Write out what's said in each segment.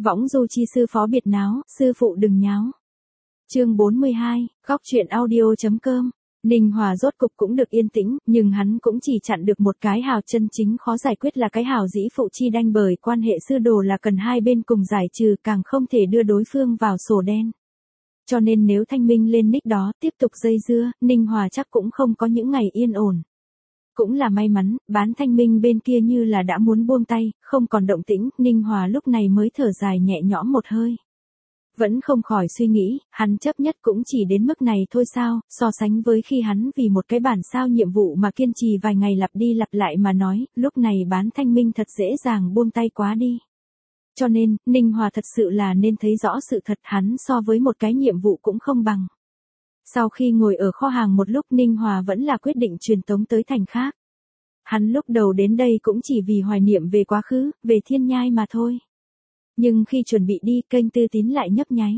Võng du chi sư phó biệt náo, sư phụ đừng nháo. Chương 42, góc truyện audio.com. Ninh Hòa rốt cục cũng được yên tĩnh, nhưng hắn cũng chỉ chặn được một cái hào chân chính khó giải quyết là cái hào dĩ phụ chi đanh, bởi quan hệ sư đồ là cần hai bên cùng giải trừ, càng không thể đưa đối phương vào sổ đen. Cho nên nếu Thanh Minh lên nick đó tiếp tục dây dưa, Ninh Hòa chắc cũng không có những ngày yên ổn. Cũng là may mắn, Bán Thanh Minh bên kia như là đã muốn buông tay, không còn động tĩnh, Ninh Hòa lúc này mới thở dài nhẹ nhõm một hơi. Vẫn không khỏi suy nghĩ, hắn chấp nhất cũng chỉ đến mức này thôi sao, so sánh với khi hắn vì một cái bản sao nhiệm vụ mà kiên trì vài ngày lặp đi lặp lại mà nói, lúc này Bán Thanh Minh thật dễ dàng buông tay quá đi. Cho nên, Ninh Hòa thật sự là nên thấy rõ sự thật, hắn so với một cái nhiệm vụ cũng không bằng. Sau khi ngồi ở kho hàng một lúc, Ninh Hòa vẫn là quyết định truyền tống tới thành khác. Hắn lúc đầu đến đây cũng chỉ vì hoài niệm về quá khứ, về Thiên Nhai mà thôi. Nhưng khi chuẩn bị đi, kênh Tư Tín lại nhấp nháy.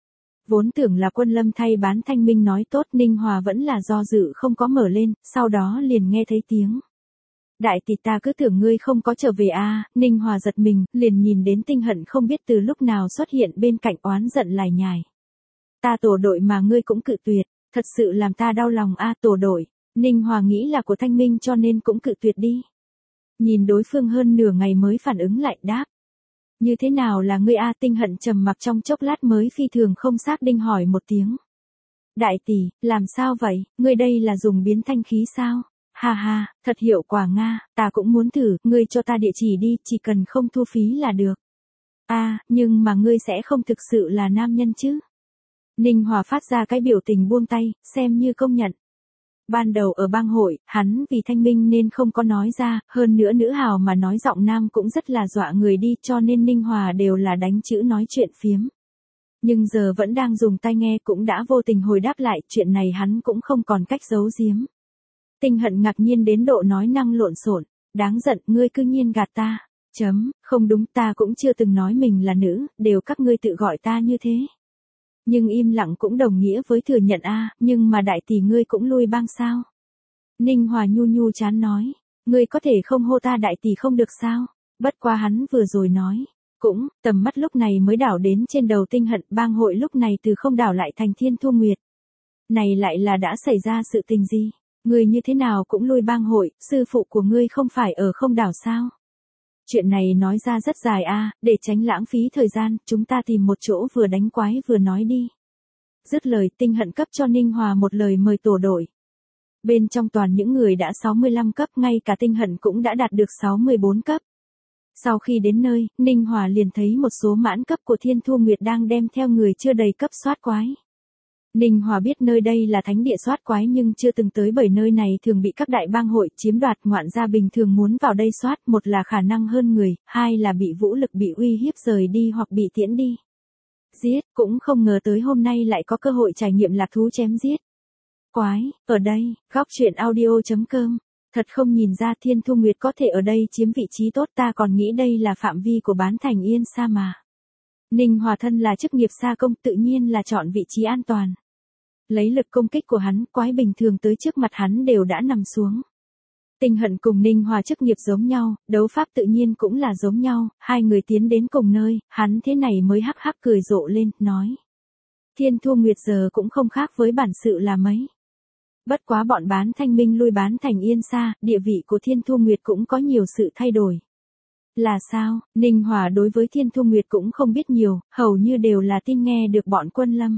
Vốn tưởng là Quân Lâm thay Bán Thanh Minh nói tốt, Ninh Hòa vẫn là do dự không có mở lên, sau đó liền nghe thấy tiếng. Đại tỷ, ta cứ tưởng ngươi không có trở về à, Ninh Hòa giật mình, liền nhìn đến Tinh Hận không biết từ lúc nào xuất hiện bên cạnh, oán giận lải nhải. Ta tổ đội mà ngươi cũng cự tuyệt, thật sự làm ta đau lòng a. Tổ đội, Ninh Hòa nghĩ là của Thanh Minh cho nên cũng cự tuyệt đi. Nhìn đối phương hơn nửa ngày mới phản ứng lại, đáp. Như thế nào là ngươi a? Tinh Hận trầm mặc trong chốc lát mới phi thường không xác định hỏi một tiếng. Đại tỷ, làm sao vậy, ngươi đây là dùng biến thanh khí sao? Ha ha, thật hiệu quả nga, ta cũng muốn thử, ngươi cho ta địa chỉ đi, chỉ cần không thu phí là được. À, nhưng mà ngươi sẽ không thực sự là nam nhân chứ? Ninh Hòa phát ra cái biểu tình buông tay, xem như công nhận. Ban đầu ở bang hội, hắn vì Thanh Minh nên không có nói ra, hơn nữa nữ hào mà nói giọng nam cũng rất là dọa người đi, cho nên Ninh Hòa đều là đánh chữ nói chuyện phiếm. Nhưng giờ vẫn đang dùng tai nghe cũng đã vô tình hồi đáp lại, chuyện này hắn cũng không còn cách giấu giếm. Tinh Hận ngạc nhiên đến độ nói năng lộn xộn, đáng giận, ngươi cư nhiên gạt ta. Không đúng, ta cũng chưa từng nói mình là nữ, đều các ngươi tự gọi ta như thế. Nhưng im lặng cũng đồng nghĩa với thừa nhận a, nhưng mà đại tỷ ngươi cũng lui bang sao? Ninh Hòa nhu nhu chán nói, ngươi có thể không hô ta đại tỷ không được sao? Bất quá hắn vừa rồi nói, cũng, tầm mắt lúc này mới đảo đến trên đầu Tinh Hận, bang hội lúc này từ không đảo lại thành Thiên Thu Nguyệt. Này lại là đã xảy ra sự tình gì? Ngươi như thế nào cũng lui bang hội, sư phụ của ngươi không phải ở không đảo sao? Chuyện này nói ra rất dài a, để tránh lãng phí thời gian, chúng ta tìm một chỗ vừa đánh quái vừa nói đi. Dứt lời, Tinh Hận cấp cho Ninh Hòa một lời mời tổ đội. Bên trong toàn những người đã 65 cấp, ngay cả Tinh Hận cũng đã đạt được 64 cấp. Sau khi đến nơi, Ninh Hòa liền thấy một số mãn cấp của Thiên Thu Nguyệt đang đem theo người chưa đầy cấp soát quái. Ninh Hòa biết nơi đây là thánh địa soát quái nhưng chưa từng tới, bởi nơi này thường bị các đại bang hội chiếm đoạt, ngoạn gia bình thường muốn vào đây soát, một là khả năng hơn người, hai là bị vũ lực bị uy hiếp rời đi hoặc bị tiễn đi. Giết, cũng không ngờ tới hôm nay lại có cơ hội trải nghiệm lạc thú chém giết. Quái, ở đây, góc truyện audio.com. Thật không nhìn ra Thiên Thu Nguyệt có thể ở đây chiếm vị trí tốt, ta còn nghĩ đây là phạm vi của Bán Thành Yên Sa mà. Ninh Hòa thân là chức nghiệp sa công, tự nhiên là chọn vị trí an toàn. Lấy lực công kích của hắn, quái bình thường tới trước mặt hắn đều đã nằm xuống. Tinh Hận cùng Ninh Hòa chức nghiệp giống nhau, đấu pháp tự nhiên cũng là giống nhau, hai người tiến đến cùng nơi, hắn thế này mới hắc hắc cười rộ lên, nói. Thiên Thu Nguyệt giờ cũng không khác với bản sự là mấy. Bất quá bọn Bán Thanh Minh lui Bán Thành Yên Sa, địa vị của Thiên Thu Nguyệt cũng có nhiều sự thay đổi. Là sao? Ninh Hòa đối với Thiên Thu Nguyệt cũng không biết nhiều, hầu như đều là tin nghe được bọn Quân Lâm.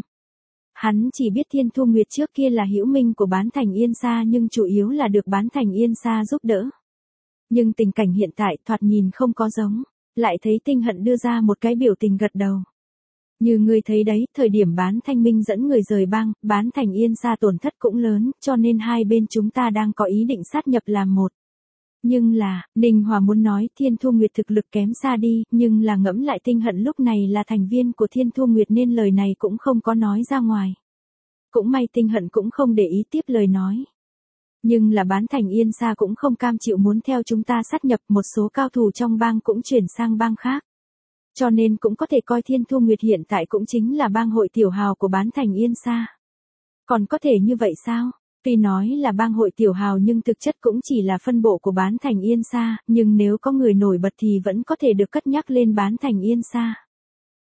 Hắn chỉ biết Thiên Thu Nguyệt trước kia là hữu minh của Bán Thành Yên Sa nhưng chủ yếu là được Bán Thành Yên Sa giúp đỡ. Nhưng tình cảnh hiện tại thoạt nhìn không có giống, lại thấy Tinh Hận đưa ra một cái biểu tình gật đầu. Như ngươi thấy đấy, thời điểm Bán Thanh Minh dẫn người rời bang, Bán Thành Yên Sa tổn thất cũng lớn, cho nên hai bên chúng ta đang có ý định sát nhập làm một. Nhưng là, Ninh Hòa muốn nói Thiên Thu Nguyệt thực lực kém xa đi, nhưng là ngẫm lại Tinh Hận lúc này là thành viên của Thiên Thu Nguyệt nên lời này cũng không có nói ra ngoài. Cũng may Tinh Hận cũng không để ý tiếp lời nói. Nhưng là Bán Thành Yên Sa cũng không cam chịu muốn theo chúng ta sát nhập, một số cao thủ trong bang cũng chuyển sang bang khác. Cho nên cũng có thể coi Thiên Thu Nguyệt hiện tại cũng chính là bang hội tiểu hào của Bán Thành Yên Sa. Còn có thể như vậy sao? Tuy nói là bang hội tiểu hào nhưng thực chất cũng chỉ là phân bộ của Bán Thành Yên Sa, nhưng nếu có người nổi bật thì vẫn có thể được cất nhắc lên Bán Thành Yên Sa.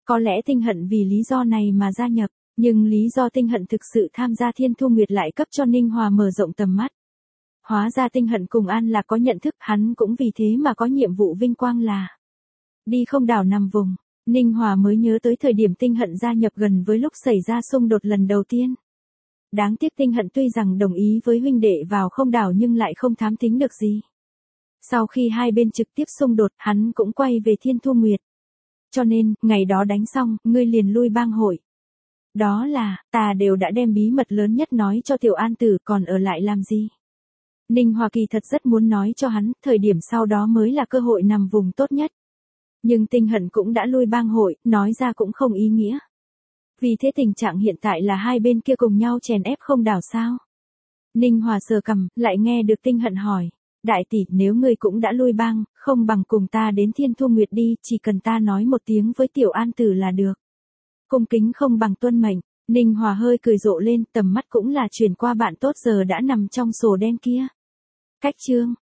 Có lẽ Tinh Hận vì lý do này mà gia nhập, nhưng lý do Tinh Hận thực sự tham gia Thiên Thu Nguyệt lại cấp cho Ninh Hòa mở rộng tầm mắt. Hóa ra Tinh Hận cùng An là có nhận thức, hắn cũng vì thế mà có nhiệm vụ vinh quang là đi không đảo nằm vùng. Ninh Hòa mới nhớ tới thời điểm Tinh Hận gia nhập gần với lúc xảy ra xung đột lần đầu tiên. Đáng tiếc Tinh Hận tuy rằng đồng ý với huynh đệ vào không đảo nhưng lại không thám thính được gì. Sau khi hai bên trực tiếp xung đột, hắn cũng quay về Thiên Thu Nguyệt. Cho nên, ngày đó đánh xong, ngươi liền lui bang hội. Đó là, ta đều đã đem bí mật lớn nhất nói cho Tiểu An Tử, còn ở lại làm gì? Ninh Hòa kỳ thật rất muốn nói cho hắn, thời điểm sau đó mới là cơ hội nằm vùng tốt nhất. Nhưng Tinh Hận cũng đã lui bang hội, nói ra cũng không ý nghĩa. Vì thế tình trạng hiện tại là hai bên kia cùng nhau chèn ép không đảo sao? Ninh Hòa sờ cằm, lại nghe được Tinh Hận hỏi. Đại tỷ, nếu ngươi cũng đã lui bang, không bằng cùng ta đến Thiên Thu Nguyệt đi, chỉ cần ta nói một tiếng với Tiểu An Tử là được. Cung kính không bằng tuân mệnh. Ninh Hòa hơi cười rộ lên, tầm mắt cũng là chuyển qua bạn tốt giờ đã nằm trong sổ đen kia. Cách chương